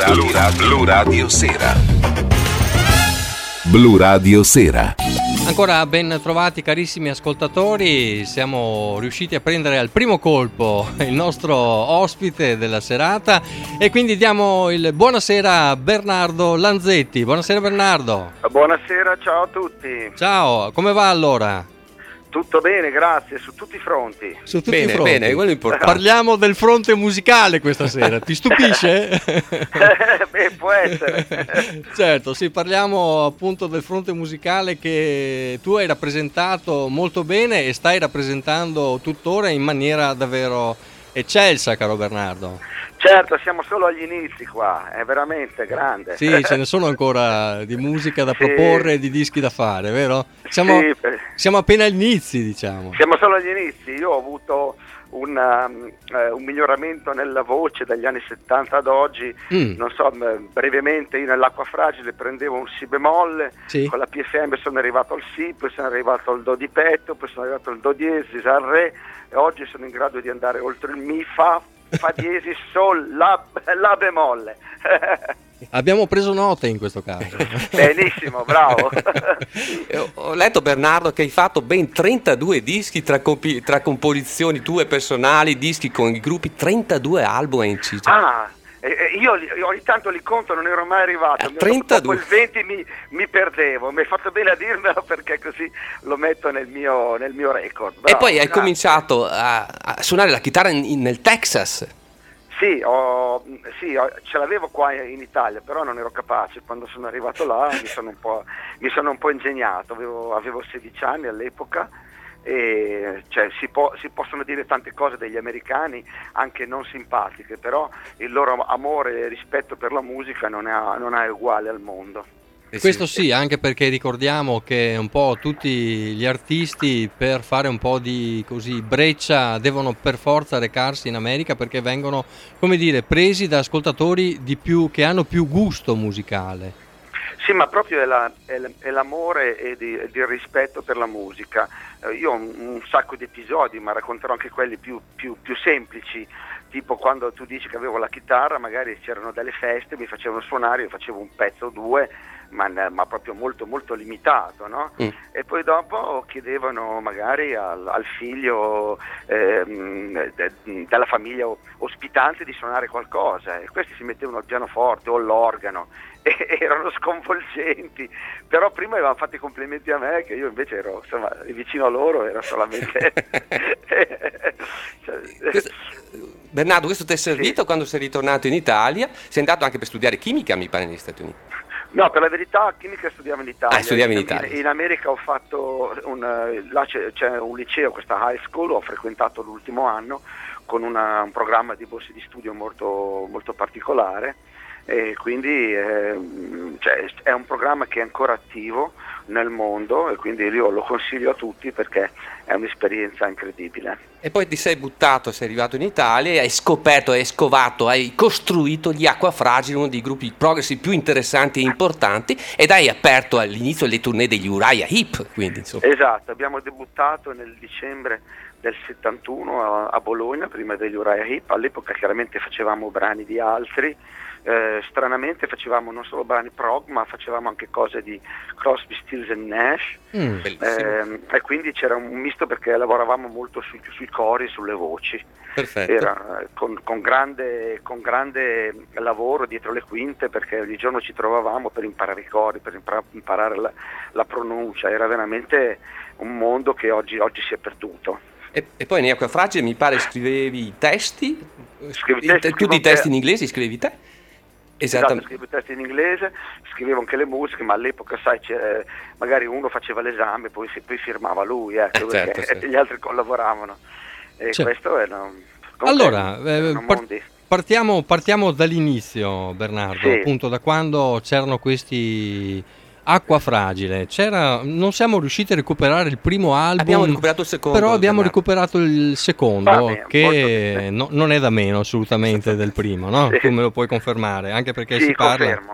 Blu Radio Sera. Blu Radio Sera. Ancora ben trovati carissimi ascoltatori, siamo riusciti a prendere al primo colpo il nostro ospite della serata e quindi diamo il buonasera a Bernardo Lanzetti. Buonasera Bernardo. Buonasera, ciao a tutti. Ciao, come va allora? Tutto bene, grazie, su tutti i fronti. Su tutti i fronti. Bene, quello è importante. Parliamo del fronte musicale questa sera, ti stupisce? Beh, può essere. Certo, sì, parliamo appunto del fronte musicale che tu hai rappresentato molto bene e stai rappresentando tuttora in maniera davvero eccelsa, caro Bernardo. Certo, siamo solo agli inizi qua, è veramente grande. Sì, ce ne sono ancora di musica da proporre e di dischi da fare, vero? Siamo appena agli inizi, diciamo. Siamo solo agli inizi, io ho avuto un miglioramento nella voce dagli anni 70 ad oggi, non so, brevemente io nell'acqua fragile prendevo un si bemolle, sì. Con la PFM sono arrivato al si, poi sono arrivato al do di petto, poi sono arrivato al do diesis, al re, e oggi sono in grado di andare oltre il mi, fa diesis, sol, la bemolle. Abbiamo preso nota in questo caso. Benissimo, bravo. Ho letto, Bernardo, che hai fatto ben 32 dischi tra composizioni tue personali, dischi con i gruppi, 32 album hai inciso. Io ogni tanto li conto, non ero mai arrivato. 32. Dopo il 20 mi perdevo, mi hai fatto bene a dirmelo perché così lo metto nel mio record. Bravo, e poi hai cominciato a suonare la chitarra nel Texas. Sì, ce l'avevo qua in Italia, però non ero capace. Quando sono arrivato là mi sono un po' ingegnato, avevo 16 anni all'epoca. E cioè, si possono dire tante cose degli americani anche non simpatiche, però il loro amore e rispetto per la musica non è uguale al mondo. Questo sì, anche perché ricordiamo che un po' tutti gli artisti per fare un po' di così breccia devono per forza recarsi in America perché vengono, come dire, presi da ascoltatori che hanno più gusto musicale. Sì, ma proprio è l'amore e il rispetto per la musica. Io ho un sacco di episodi, ma racconterò anche quelli più semplici, tipo quando tu dici che avevo la chitarra, magari c'erano delle feste, mi facevano suonare, io facevo un pezzo o due, ma proprio molto molto limitato, no? E poi dopo chiedevano magari al figlio della famiglia ospitante di suonare qualcosa, e questi si mettevano al pianoforte o all'organo e erano sconvolgenti, però prima avevano fatto i complimenti a me, che io invece ero, insomma, vicino a loro, era solamente Bernardo, questo ti è servito? Sì. Quando sei ritornato in Italia? Sei andato anche per studiare chimica, mi pare, negli Stati Uniti. No, per la verità chimica studiavo in Italia. Studiavi in Italia. In America ho fatto là c'è un liceo, questa high school, ho frequentato l'ultimo anno con un programma di borse di studio molto, molto particolare, e quindi è un programma che è ancora attivo nel mondo, e quindi io lo consiglio a tutti perché è un'esperienza incredibile. E poi ti sei buttato, sei arrivato in Italia e hai scoperto, hai scovato, hai costruito gli Acqua Fragili, uno dei gruppi progressive più interessanti e importanti, ed hai aperto all'inizio le tournée degli Uriah Heep, quindi insomma. Esatto, abbiamo debuttato nel dicembre del 71 a Bologna, prima degli Uriah Heep. All'epoca chiaramente facevamo brani di altri, stranamente facevamo non solo brani prog, ma facevamo anche cose di Crosby, Stills and Nash, e quindi c'era un misto perché lavoravamo molto sui cori e sulle voci. Perfetto. Era con grande lavoro dietro le quinte, perché ogni giorno ci trovavamo per imparare i cori, per imparare la pronuncia. Era veramente un mondo che oggi si è perduto. E poi nei Acqua Fragili mi pare scrivevi i testi? Tutti i testi in inglese scrivevi te? Esatto, scrivevo i testi in inglese, scrivevo anche le musiche, ma all'epoca sai magari uno faceva l'esame, poi firmava lui, perché certo. Gli altri collaboravano, e certo. Questo è allora partiamo dall'inizio, Bernardo, sì. Appunto da quando c'erano questi Acqua Fragile, non siamo riusciti a recuperare il primo album, abbiamo recuperato il secondo, però abbiamo recuperato il secondo, che non è da meno assolutamente del primo, no? Sì. Tu me lo puoi confermare, anche perché sì, si parla confermo.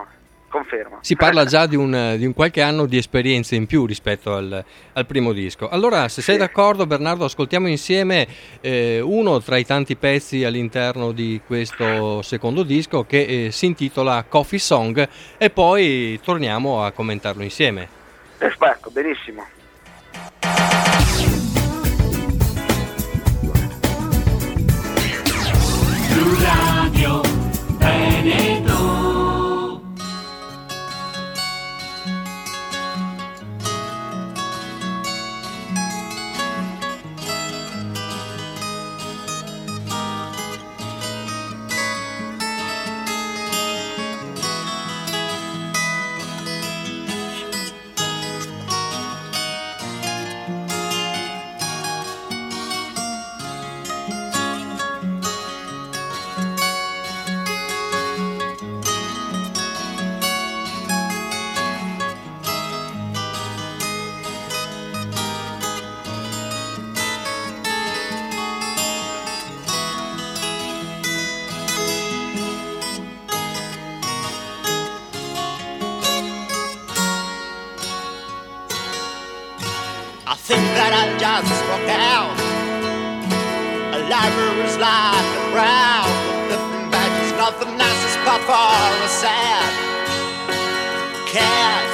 Confermo. Si parla già di un qualche anno di esperienza in più rispetto al primo disco. Allora, se sei d'accordo, Bernardo, ascoltiamo insieme uno tra i tanti pezzi all'interno di questo secondo disco che si intitola Coffee Song e poi torniamo a commentarlo insieme. Ecco, benissimo. Blu Radio Veneto. Just walk out. A library's like a crowd with different badges, nothing nice is but for a sad cat.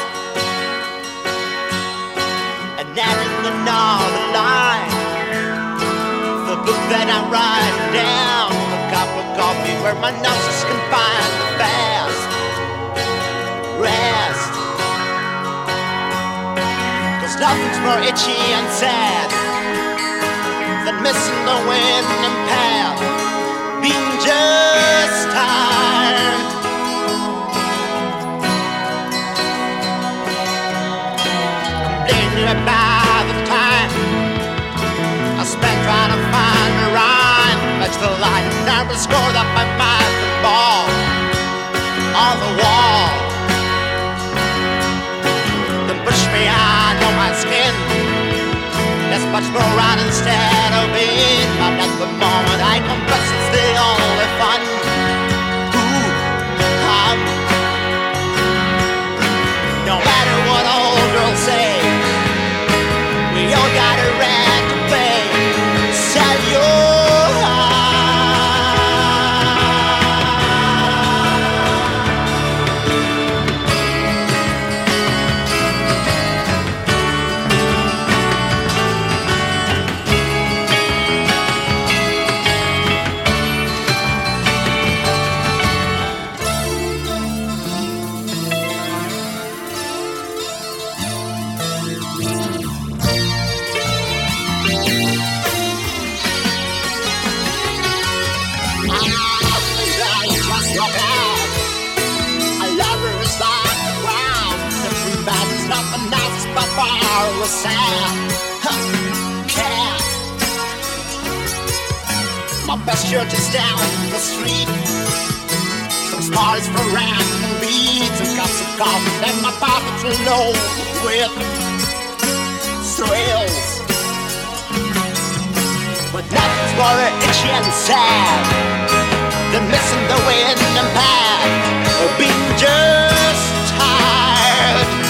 And then in another line, the book that I'm writing down, a cup of coffee where my noses can find the fast rest. Nothing's more itchy and sad than missing the wind and path, being just tired. Complaining about the time I spent trying to find a rhyme, match the light and never scored up my mind, the ball on the wall. Push me out on my skin. There's much more out instead of it. But at the moment I confess it's the only fun. No matter what old girls say, we all got a rent to pay. Sell your a sad cat. My best shirt is down the street. Some smarties for random beads and cups of coffee, and my pockets are low with thrills. But nothing's more itchy and sad than missing the wind and path, or being just tired.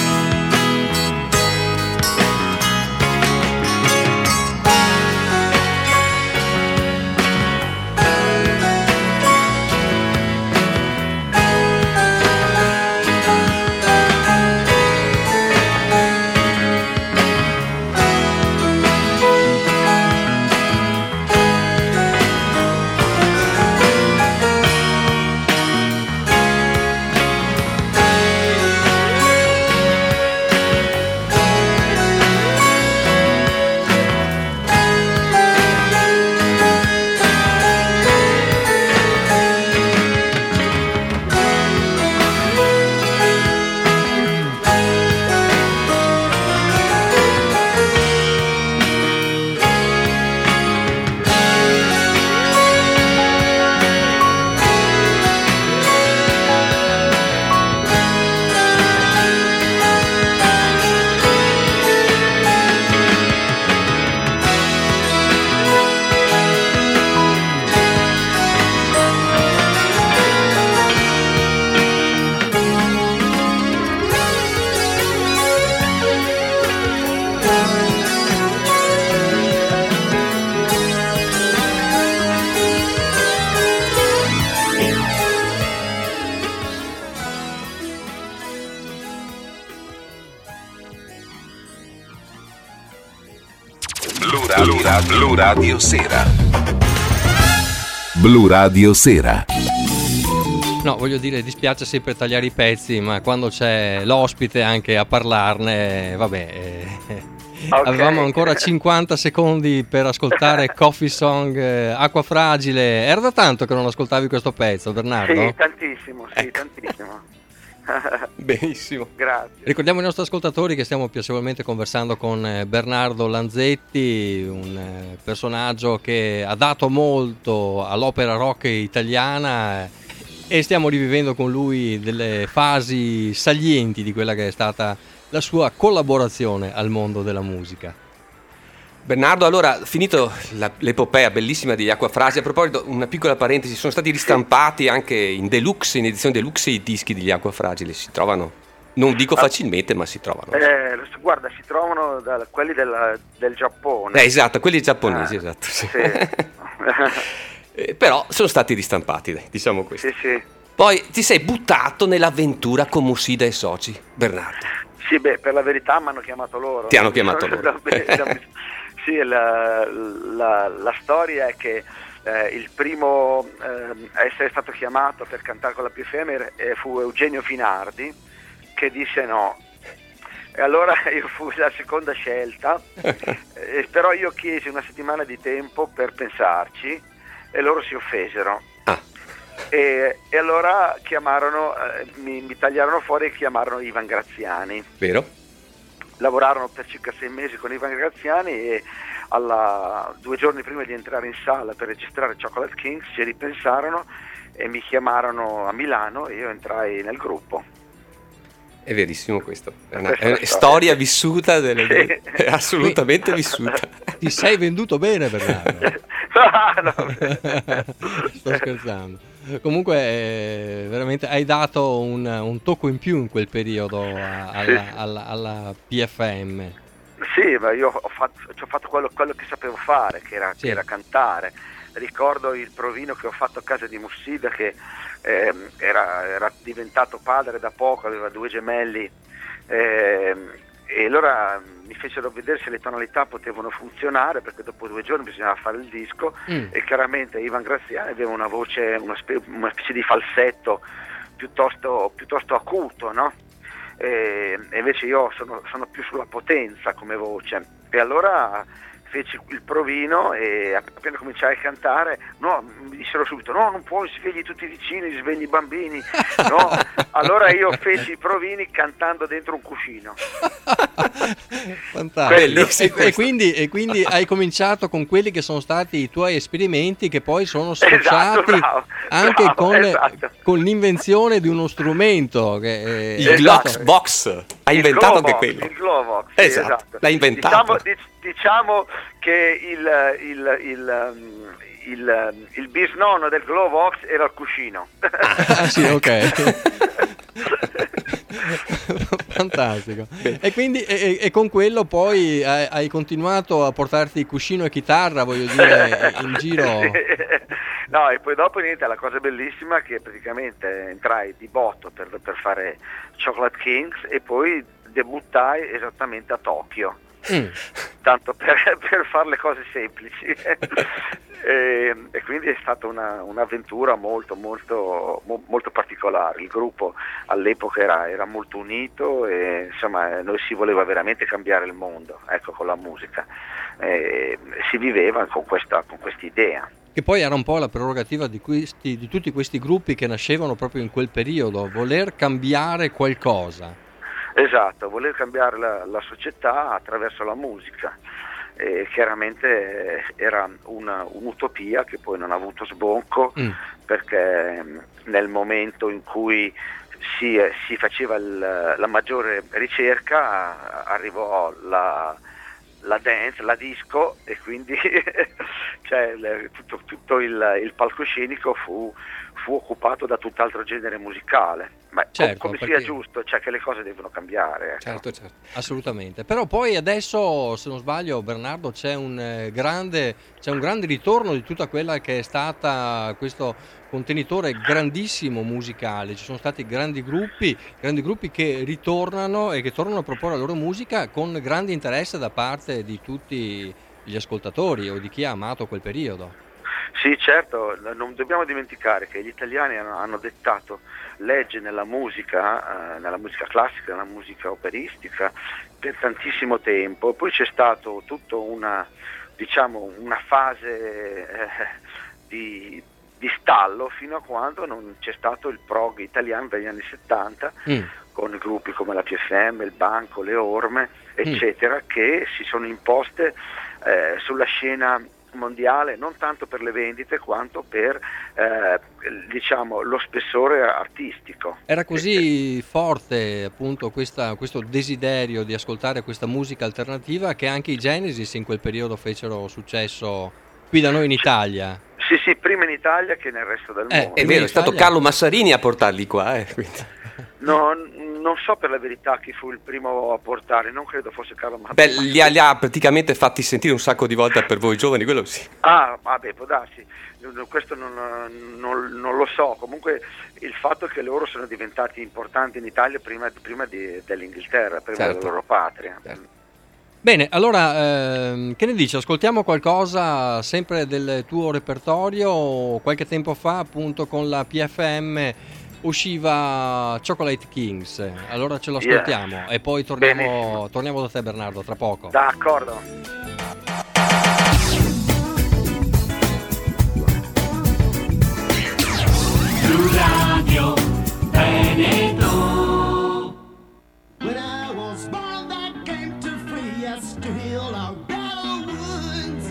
Blu Radio Sera. Blu Radio Sera. No, voglio dire, dispiace sempre tagliare i pezzi, ma quando c'è l'ospite anche a parlarne, vabbè. Okay. Avevamo ancora 50 secondi per ascoltare Coffee Song, Acqua Fragile. Era da tanto che non ascoltavi questo pezzo, Bernardo? Sì, tantissimo, tantissimo. Benissimo, grazie. Ricordiamo ai nostri ascoltatori che stiamo piacevolmente conversando con Bernardo Lanzetti, un personaggio che ha dato molto all'opera rock italiana, e stiamo rivivendo con lui delle fasi salienti di quella che è stata la sua collaborazione al mondo della musica. Bernardo, allora, finito l'epopea bellissima degli Acqua Fragile, a proposito, una piccola parentesi, sono stati ristampati anche in deluxe, in edizione deluxe, i dischi degli Acqua Fragile, si trovano, non dico facilmente, ma si trovano. Guarda, si trovano quelli del Giappone. Esatto, quelli giapponesi, esatto. Sì. Però sono stati ristampati, diciamo questo. Sì. Poi ti sei buttato nell'avventura con Mussida e Soci, Bernardo. Sì, per la verità mi hanno chiamato loro. Ti hanno chiamato loro. Sì, la storia è che il primo a essere stato chiamato per cantare con la PFM fu Eugenio Finardi, che disse no. E allora io fui la seconda scelta, però io chiesi una settimana di tempo per pensarci e loro si offesero. E allora chiamarono, mi tagliarono fuori e chiamarono Ivan Graziani. Vero? Lavorarono per circa 6 mesi con Ivan Graziani e 2 giorni prima di entrare in sala per registrare Chocolate Kings ci ripensarono e mi chiamarono a Milano e io entrai nel gruppo. È verissimo questo, è una storia vissuta, è assolutamente vissuta. Ti sei venduto bene, Bernardo. No. Sto scherzando. Comunque veramente hai dato un tocco in più in quel periodo alla PFM. Sì, ma io ho fatto quello che sapevo fare, che era cantare. Ricordo il provino che ho fatto a casa di Mussida, che era diventato padre da poco, aveva 2 gemelli, e allora mi fecero vedere se le tonalità potevano funzionare, perché dopo 2 giorni bisognava fare il disco, e chiaramente Ivan Graziani aveva una voce, una specie di falsetto piuttosto acuto, no? E invece io sono più sulla potenza come voce, e allora feci il provino e appena cominciai a cantare, mi dissero subito no, non puoi, svegli tutti i vicini, svegli i bambini, no? Allora io feci i provini cantando dentro un cuscino. Fantastico. E quindi hai cominciato con quelli che sono stati i tuoi esperimenti, che poi sono associati con l'invenzione di uno strumento che il Glovox. Hai inventato anche quello. Il Glovox, esatto. L'hai inventato. Diciamo che il bisnonno del Glovox era il cuscino. Sì, ok. Fantastico. E quindi e con quello poi hai continuato a portarti cuscino e chitarra, voglio dire, in giro. No, e poi dopo niente, la cosa bellissima è che praticamente entrai di botto per fare Chocolate Kings e poi debuttai esattamente a Tokyo. Tanto per fare le cose semplici. E quindi è stata un'avventura molto particolare. Il gruppo all'epoca era molto unito e insomma noi si voleva veramente cambiare il mondo, ecco, con la musica, si viveva con questa idea. Che poi era un po' la prerogativa di tutti questi gruppi che nascevano proprio in quel periodo, voler cambiare qualcosa. Esatto, voler cambiare la società attraverso la musica. Chiaramente era un'utopia che poi non ha avuto sbocco, perché nel momento in cui si faceva la maggiore ricerca arrivò la dance, la disco, e quindi cioè, tutto il palcoscenico fu occupato da tutt'altro genere musicale. Ma certo, come sia giusto, cioè che le cose devono cambiare. Ecco. Certo, assolutamente. Però poi adesso, se non sbaglio, Bernardo, c'è un grande ritorno di tutta quella che è stata questo contenitore grandissimo musicale. Ci sono stati grandi gruppi che ritornano e che tornano a proporre la loro musica con grande interesse da parte di tutti gli ascoltatori o di chi ha amato quel periodo. Sì, certo, non dobbiamo dimenticare che gli italiani hanno dettato legge nella musica classica, nella musica operistica per tantissimo tempo. Poi c'è stato tutta una fase di stallo fino a quando non c'è stato il prog italiano dagli anni 70 con gruppi come la PFM, il Banco, le Orme, eccetera, che si sono imposte sulla scena mondiale, non tanto per le vendite quanto per lo spessore artistico. Era così forte appunto questo desiderio di ascoltare questa musica alternativa che anche i Genesis in quel periodo fecero successo qui da noi in Italia. Sì, prima in Italia che nel resto del mondo. È vero, è stato Carlo Massarini a portarli qua. No, non so per la verità chi fu il primo a portare, non credo fosse Carlo Massarini. Beh, li ha praticamente fatti sentire un sacco di volte per voi giovani, quello sì. Ah, vabbè, può darsi, questo non lo so. Comunque il fatto è che loro sono diventati importanti in Italia prima dell'Inghilterra, prima della loro patria. Certo. Bene, allora che ne dici? Ascoltiamo qualcosa sempre del tuo repertorio. Qualche tempo fa appunto con la PFM usciva Chocolate Kings, allora ce lo ascoltiamo e poi torniamo da te Bernardo tra poco. D'accordo. Blu Radio Veneto. When I was born, that came to free us to heal our battle wounds.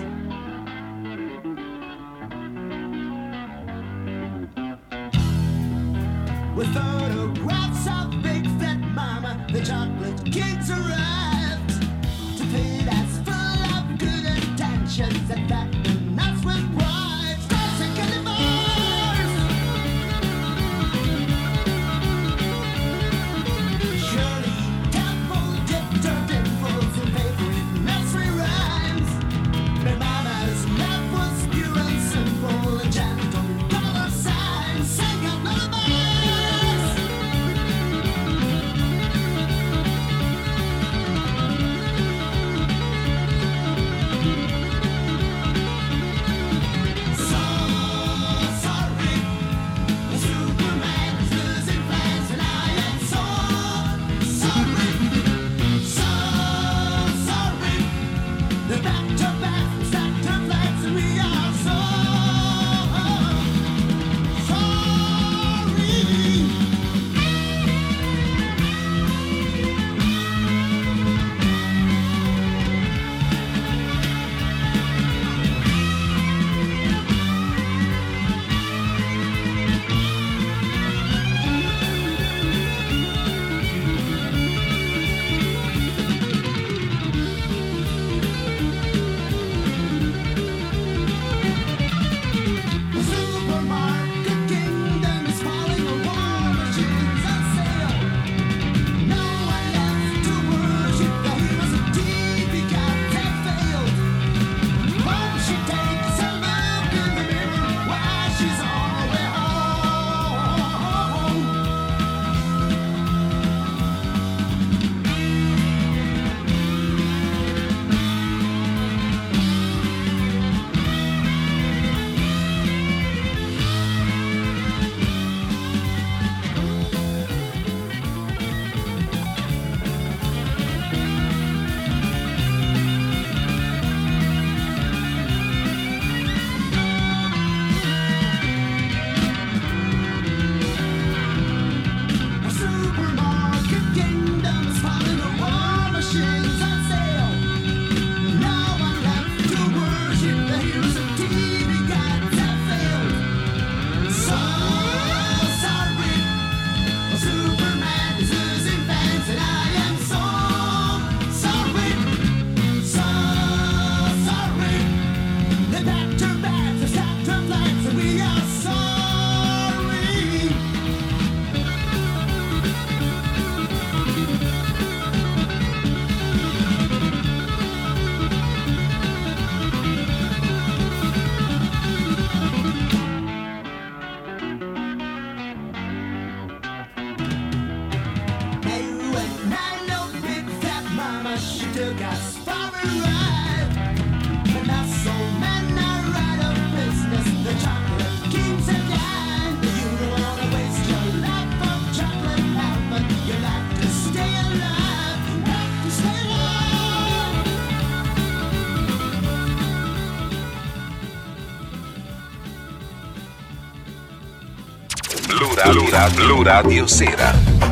With photographs of big fat mama, the chocolate kings arrived to feed us full of good intentions and fatten us with pride. Stars and candy bars. Surely temple dipped her dimples in favorite nursery rhymes. My mama's love was pure and simple and gentle dollar signs. Sing out lullabies. She took us for a ride. Blu Radio Sera.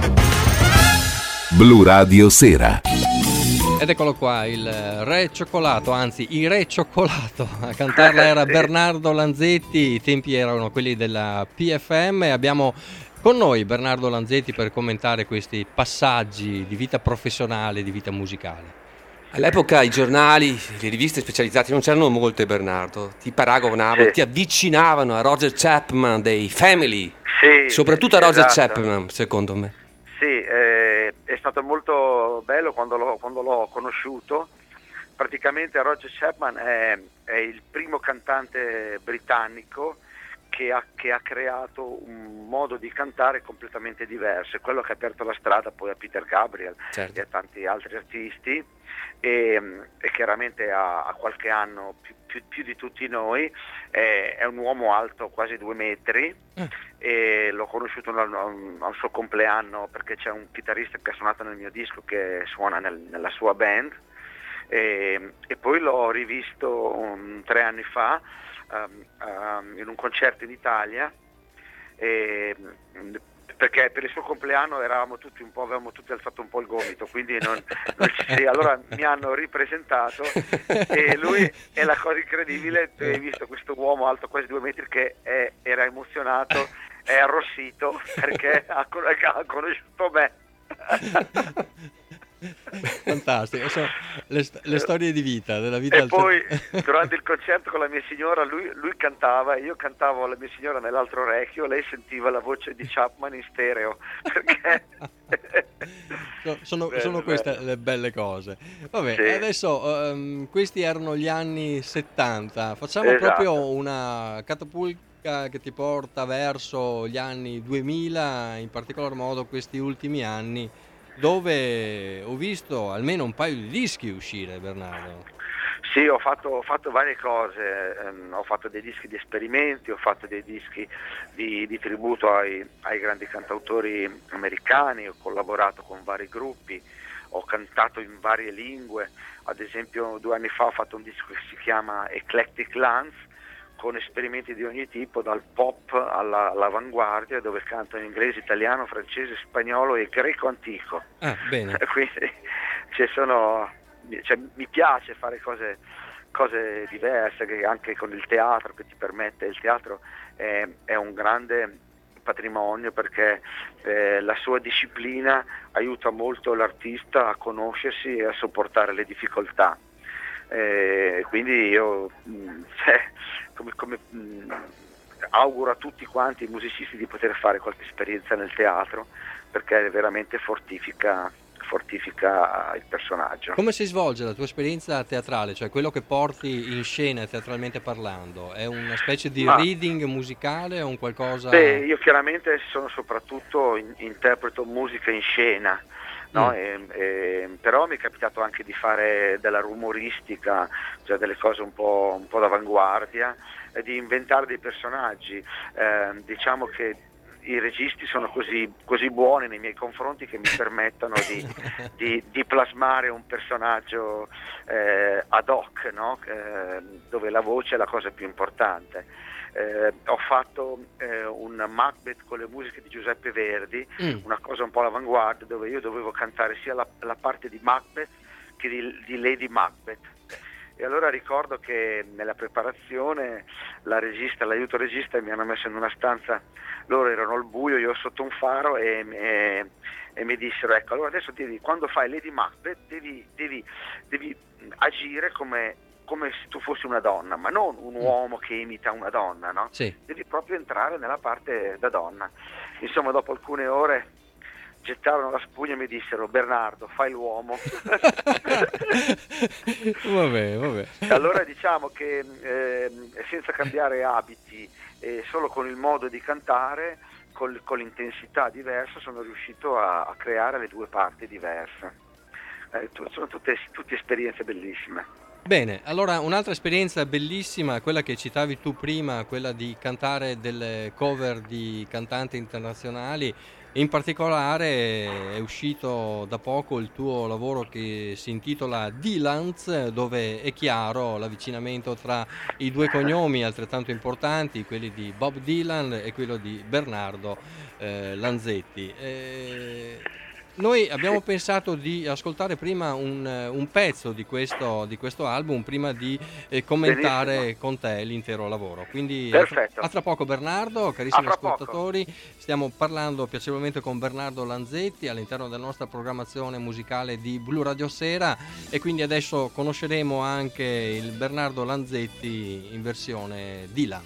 Blu Radio Sera. Ed eccolo qua, il Re Cioccolato, anzi il Re Cioccolato. A cantarla era Bernardo Lanzetti, i tempi erano quelli della PFM. Abbiamo con noi Bernardo Lanzetti per commentare questi passaggi di vita professionale, di vita musicale. All'epoca i giornali, le riviste specializzate non c'erano molte, Bernardo. Ti paragonavano, ti avvicinavano a Roger Chapman dei Family. Sì, soprattutto a Roger esatto. Chapman, secondo me. Sì, è stato molto bello quando l'ho conosciuto. Praticamente Roger Chapman è il primo cantante britannico che ha creato un modo di cantare completamente diverso, è quello che ha aperto la strada poi a Peter Gabriel, certo, e a tanti altri artisti, e chiaramente ha qualche anno più di tutti noi, è un uomo alto quasi 2 metri, e l'ho conosciuto al suo compleanno perché c'è un chitarrista che ha suonato nel mio disco che suona nella sua band, e poi l'ho rivisto 3 anni fa in un concerto in Italia, perché per il suo compleanno avevamo tutti alzato un po' il gomito, quindi allora mi hanno ripresentato, e lui, è la cosa incredibile, tu hai visto questo uomo alto quasi 2 metri che era emozionato, è arrossito perché ha conosciuto me. Fantastico, sono le storie di vita, della vita. E poi durante il concerto con la mia signora lui cantava e io cantavo alla mia signora nell'altro orecchio, lei sentiva la voce di Chapman in stereo, perché sono bello, queste bello. le belle cose. Vabbè, Sì. adesso questi erano gli anni 70, facciamo Esatto. proprio una catapulta che ti porta verso gli anni 2000, in particolar modo questi ultimi anni, dove ho visto almeno un paio di dischi uscire, Bernardo. Sì, ho fatto varie cose, ho fatto dei dischi di esperimenti, ho fatto dei dischi di tributo ai grandi cantautori americani, ho collaborato con vari gruppi, ho cantato in varie lingue, ad esempio 2 anni fa ho fatto un disco che si chiama Eclectic Lance, con esperimenti di ogni tipo, dal pop all'avanguardia, dove canto in inglese, italiano, francese, spagnolo e greco antico. Ah, bene. Quindi mi piace fare cose diverse, che anche con il teatro, che ti permette, il teatro è un grande patrimonio, perché la sua disciplina aiuta molto l'artista a conoscersi e a sopportare le difficoltà. Quindi io come auguro a tutti quanti i musicisti di poter fare qualche esperienza nel teatro, perché veramente fortifica il personaggio. Come si svolge la tua esperienza teatrale, cioè quello che porti in scena teatralmente parlando? È una specie di reading musicale o un qualcosa? Beh, io chiaramente sono soprattutto interpreto musica in scena, no? Però mi è capitato anche di fare della rumoristica, cioè delle cose un po' d'avanguardia, e di inventare dei personaggi. Diciamo che i registi sono così buoni nei miei confronti che mi permettono di plasmare un personaggio ad hoc, no? Dove la voce è la cosa più importante. Ho fatto un Macbeth con le musiche di Giuseppe Verdi, una cosa un po' all'avanguardia, dove io dovevo cantare sia la parte di Macbeth che di Lady Macbeth. E allora ricordo che nella preparazione l'aiuto regista mi hanno messo in una stanza, loro erano al buio, io sotto un faro, e mi dissero: ecco, allora adesso quando fai Lady Macbeth devi agire come se tu fossi una donna, ma non un uomo che imita una donna, no? Sì. Devi proprio entrare nella parte da donna. Insomma, dopo alcune ore gettarono la spugna e mi dissero: Bernardo, fai l'uomo. Vabbè. Allora diciamo che senza cambiare abiti, solo con il modo di cantare, con l'intensità diversa, sono riuscito a creare le 2 parti diverse. Sono tutte esperienze bellissime. Bene, allora un'altra esperienza bellissima, quella che citavi tu prima, quella di cantare delle cover di cantanti internazionali. In particolare è uscito da poco il tuo lavoro che si intitola Dylan's, dove è chiaro l'avvicinamento tra i 2 cognomi altrettanto importanti, quelli di Bob Dylan e quello di Bernardo Lanzetti. Noi abbiamo pensato di ascoltare prima un pezzo di questo album prima di commentare Benissimo. con te l'intero lavoro. Quindi Perfetto. a tra poco Bernardo, carissimi A fra poco. ascoltatori, stiamo parlando piacevolmente con Bernardo Lanzetti all'interno della nostra programmazione musicale di Blu Radio Sera, e quindi adesso conosceremo anche il Bernardo Lanzetti in versione Dylan.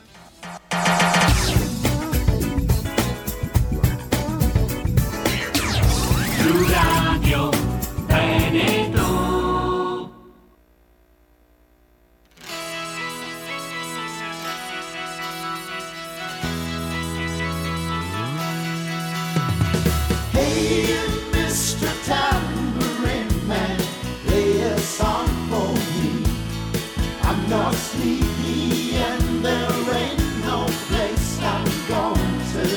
Blu Radio Veneto. Hey, Mr. Tambourine Man, play a song for me. I'm not sleepy and there ain't no place I'm going to.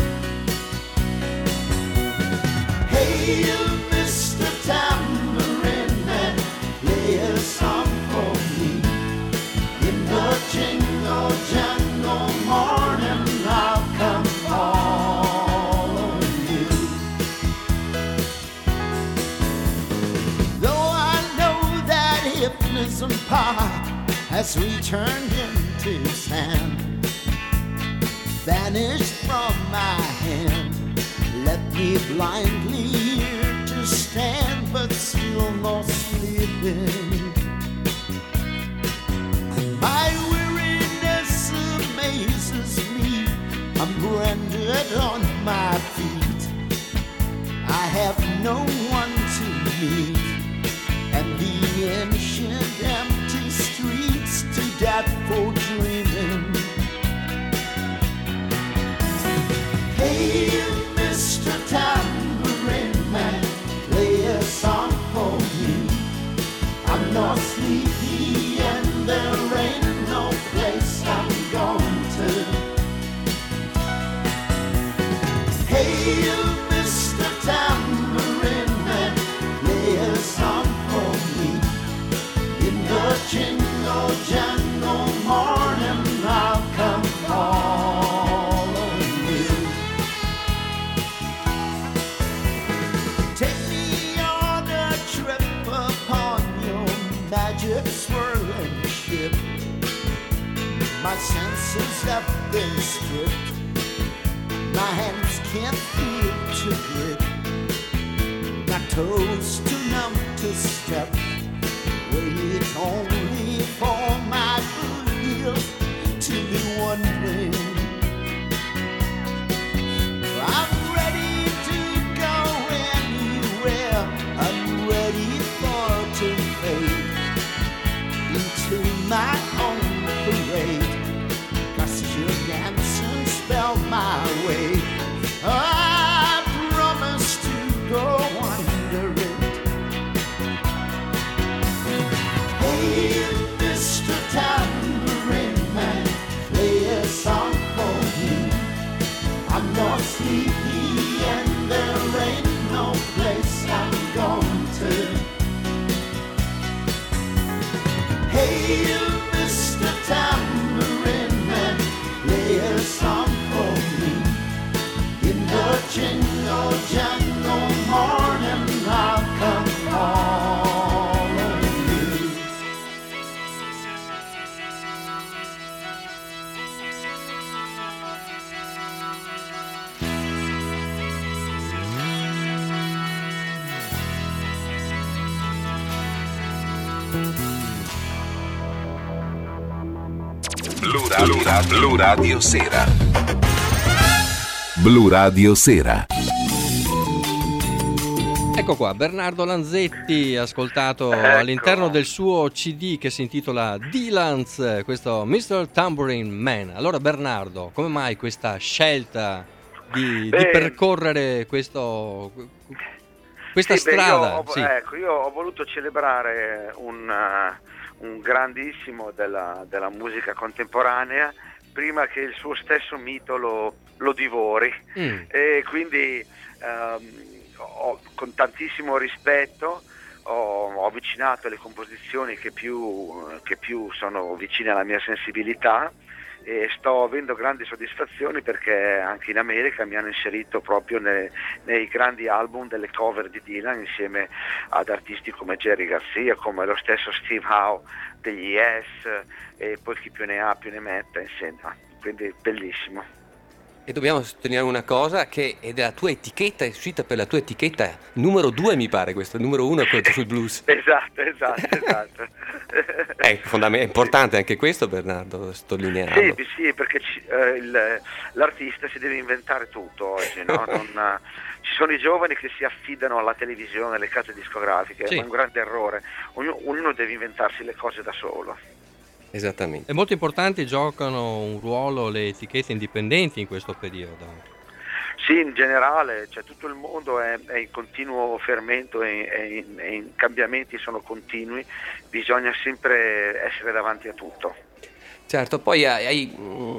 Hey, Mr. Tambourine Man, play a song for me. In the jingle jangle morning I'll come follow you. Though I know that hypnotism power has returned into sand, vanished from my hand, left me blindly here to stand, but still no sleeping. My weariness amazes me. I'm branded on my feet. I have no one to meet, and the ancient empty streets to death for dreaming. Hey, Mr. Tambourine Man, play a song for me. I'm not sleepy and there ain't no place I'm going to. Hey, Mr. Tambourine Man, play a song for me. In the jingle jangle morning I'll come follow you. Take me on a trip upon your magic swirling ship. My senses have been stripped. My hands can't feel to grip. My toes too numb to step. Wait only for my good heels to be wondering. I'm ready to go anywhere. I'm ready for to fade into my own parade. 'Cause your dancing spell my way. I promise to go under it. Hey, Mr. Tambourine Man, play a song for me. I'm not sleepy and there ain't no place I'm going to. Hey, Mr. Tambourine Man, play a song for me. In the jingle jangle morning I'll come follow you. Blu Radio Sera. Blu Radio Sera. Ecco qua, Bernardo Lanzetti, ascoltato all'interno del suo CD che si intitola Dylan's, questo Mr. Tambourine Man. Allora Bernardo, come mai questa scelta di percorrere questa strada? Io ho voluto celebrare un grandissimo della musica contemporanea prima che il suo stesso mito lo divori, e quindi con tantissimo rispetto ho avvicinato le composizioni che più sono vicine alla mia sensibilità, e sto avendo grandi soddisfazioni perché anche in America mi hanno inserito proprio nei grandi album delle cover di Dylan insieme ad artisti come Jerry Garcia, come lo stesso Steve Howe degli Yes, e poi chi più ne ha più ne metta, insomma, quindi bellissimo. E dobbiamo sottolineare una cosa, che è della tua etichetta, è uscita per la tua etichetta numero 2, mi pare, questo numero 1 è quello sul blues. Esatto. È importante anche questo, Bernardo, sottolinearlo. Sì, perché l'artista si deve inventare tutto oggi, no? Ci sono i giovani che si affidano alla televisione, alle case discografiche, sì. È un grande errore, ognuno deve inventarsi le cose da solo. Esattamente. È molto importante, giocano un ruolo le etichette indipendenti in questo periodo. Sì, in generale, cioè, tutto il mondo è in continuo fermento e in cambiamenti sono continui, bisogna sempre essere davanti a tutto. Certo, poi hai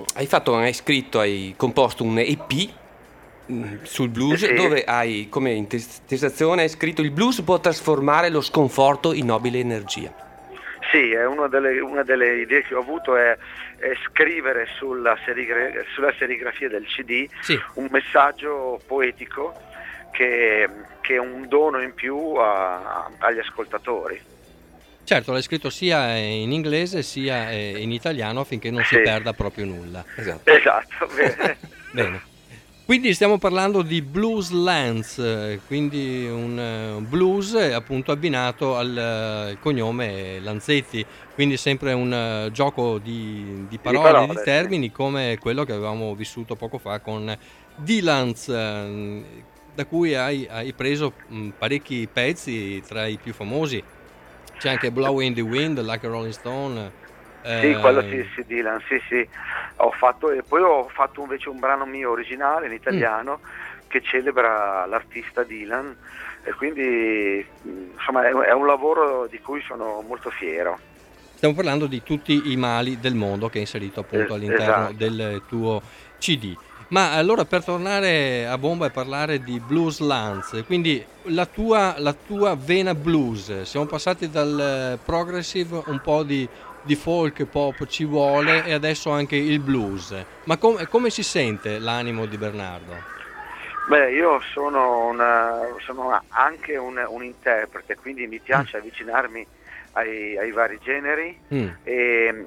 composto un EP sul blues, sì. Dove hai come intestazione scritto: il blues può trasformare lo sconforto in nobile energia. Sì, è una delle idee che ho avuto è scrivere sulla serigrafia del CD, sì, un messaggio poetico che è un dono in più agli ascoltatori. Certo, l'hai scritto sia in inglese sia in italiano affinché non si perda proprio nulla. Esatto, bene. Bene. Quindi stiamo parlando di Blues Lance, quindi un blues appunto abbinato al cognome Lanzetti, quindi sempre un gioco di parole, di termini, sì, come quello che avevamo vissuto poco fa con Dylan's, da cui hai preso parecchi pezzi tra i più famosi. C'è anche Blowing in the Wind, Like a Rolling Stone. Sì, quello sì, Dylan, sì. Ho fatto invece un brano mio originale in italiano che celebra l'artista Dylan, e quindi insomma è un lavoro di cui sono molto fiero. Stiamo parlando di tutti i mali del mondo che è inserito appunto all'interno del tuo CD. Ma allora, per tornare a bomba e parlare di Blues Lance, quindi la tua vena blues, siamo passati dal progressive, un po' di folk pop ci vuole, e adesso anche il blues. Ma come si sente l'animo di Bernardo? Beh, io sono anche un interprete, quindi mi piace avvicinarmi ai vari generi e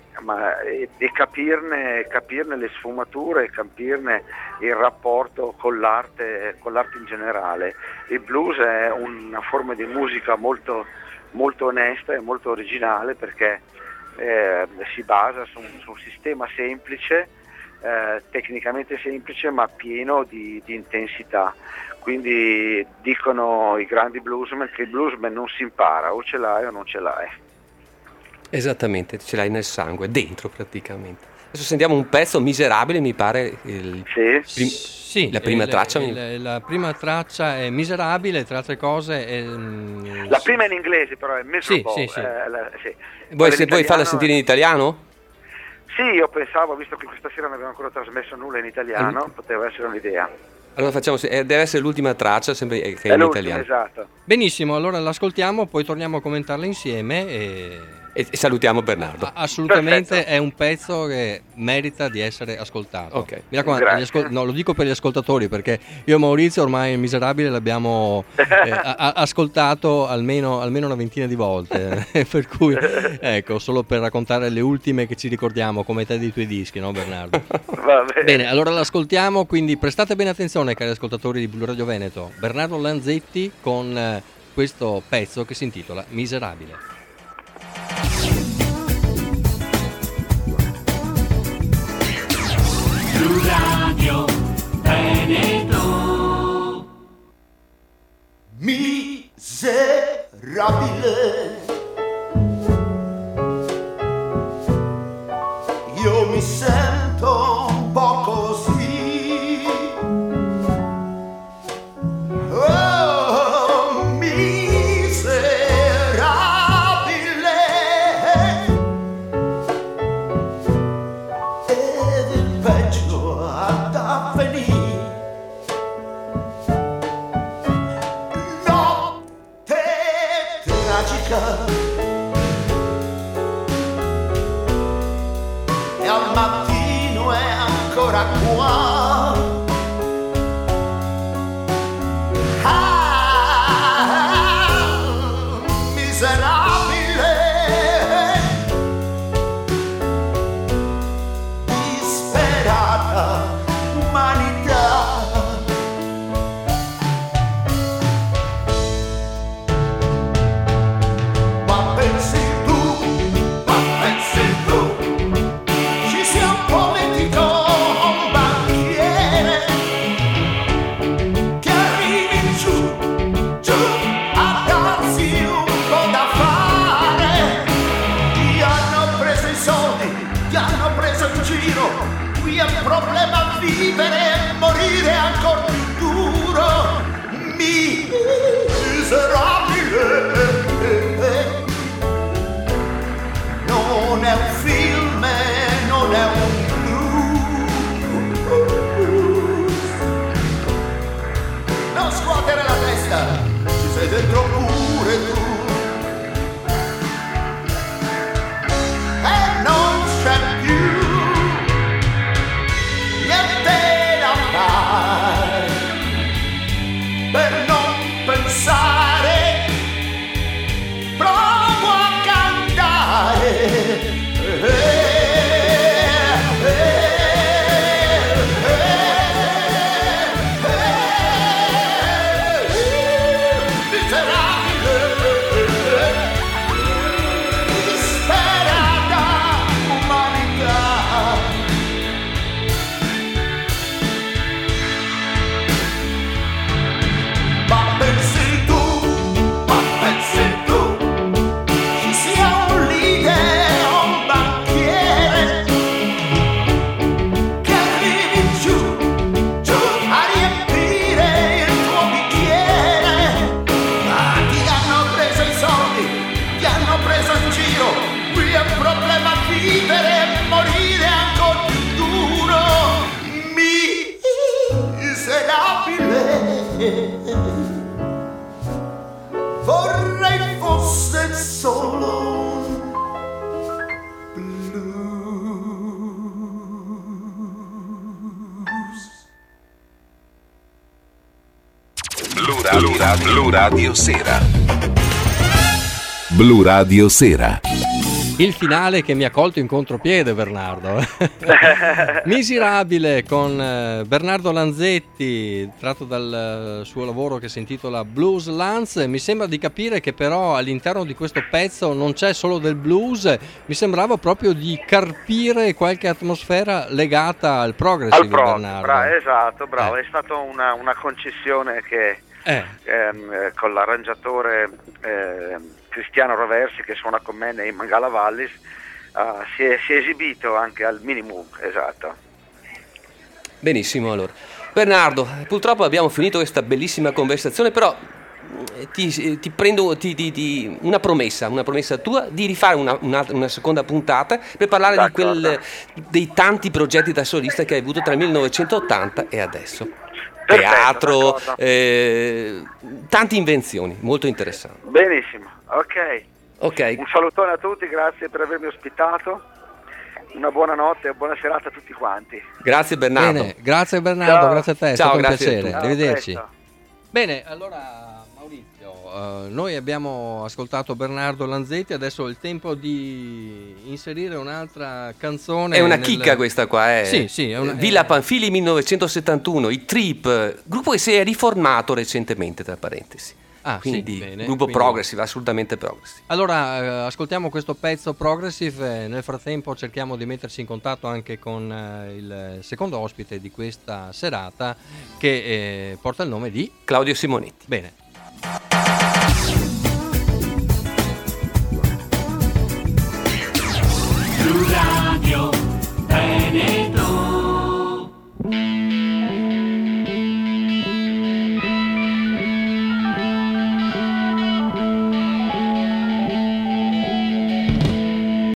capirne le sfumature, capirne il rapporto con l'arte in generale. Il blues è una forma di musica molto, molto onesta e molto originale, perché si basa su un sistema semplice, tecnicamente semplice, ma pieno di intensità. Quindi dicono i grandi bluesmen che il bluesman non si impara, o ce l'hai o non ce l'hai. Esattamente, ce l'hai nel sangue, dentro praticamente. Adesso sentiamo un pezzo, Miserabile, mi pare. Sì, la prima traccia. La prima traccia è Miserabile, tra altre cose. La prima è in inglese, però è Miserable. Sì. Vuoi farla sentire in italiano? Sì, io pensavo, visto che questa sera non abbiamo ancora trasmesso nulla in italiano, poteva essere un'idea. Allora facciamo, deve essere l'ultima traccia, sempre che è in italiano. Esatto. Benissimo, allora l'ascoltiamo, poi torniamo a commentarla insieme e salutiamo Bernardo. Assolutamente. Perfetto. È un pezzo che merita di essere ascoltato. Ok. Mi raccomando, lo dico per gli ascoltatori, perché io e Maurizio ormai il Miserabile l'abbiamo ascoltato almeno una ventina di volte, per cui ecco, solo per raccontare le ultime che ci ricordiamo, come te dei tuoi dischi, no Bernardo? Va bene. Bene, allora l'ascoltiamo, quindi prestate bene attenzione, cari ascoltatori di Blu Radio Veneto. Bernardo Lanzetti con questo pezzo che si intitola Miserabile. Blu Radio Veneto. Miserabile, io mi sento un po' così. Oh, miserabile, ed il peggio ad avvenire. Notte tragica, testa, ci sei dentro pure tu. E non c'è più niente da fare per non pensare, provo a cantare. Vorrei fosse solo Blu Radio Sera. Blu Radio Sera. Il finale che mi ha colto in contropiede, Bernardo. Miserabile con Bernardo Lanzetti, tratto dal suo lavoro che si intitola Blues Lance. Mi sembra di capire che però all'interno di questo pezzo non c'è solo del blues, mi sembrava proprio di carpire qualche atmosfera legata al progressive, Bernardo. Esatto, bravo. È stata una concessione che con l'arrangiatore Cristiano Roversi, che suona con me nei Mangala Vallis, si è esibito anche al minimum, esatto. Benissimo, allora. Bernardo, purtroppo abbiamo finito questa bellissima conversazione, però ti prendo una promessa tua di rifare una seconda puntata per parlare dei tanti progetti da solista che hai avuto tra il 1980 e adesso. Perfetto, Teatro, tante invenzioni, molto interessanti. Benissimo, ok. Un salutone a tutti, grazie per avermi ospitato. Una buona notte e buona serata a tutti quanti. Grazie Bernardo. Bene, grazie Bernardo, Ciao. grazie a te, è Ciao, stato un grazie a piacere. tutti. Arrivederci. Ciao, Bene, allora Maurizio, noi abbiamo ascoltato Bernardo Lanzetti, adesso è il tempo di inserire un'altra canzone. È una chicca questa qua, Sì, è una... Villa Panfili 1971, i Trip, gruppo che si è riformato recentemente, tra parentesi. Quindi bene, gruppo progressive, assolutamente progressive. Allora, ascoltiamo questo pezzo progressive, nel frattempo cerchiamo di metterci in contatto anche con il secondo ospite di questa serata, che porta il nome di Claudio Simonetti. Bene.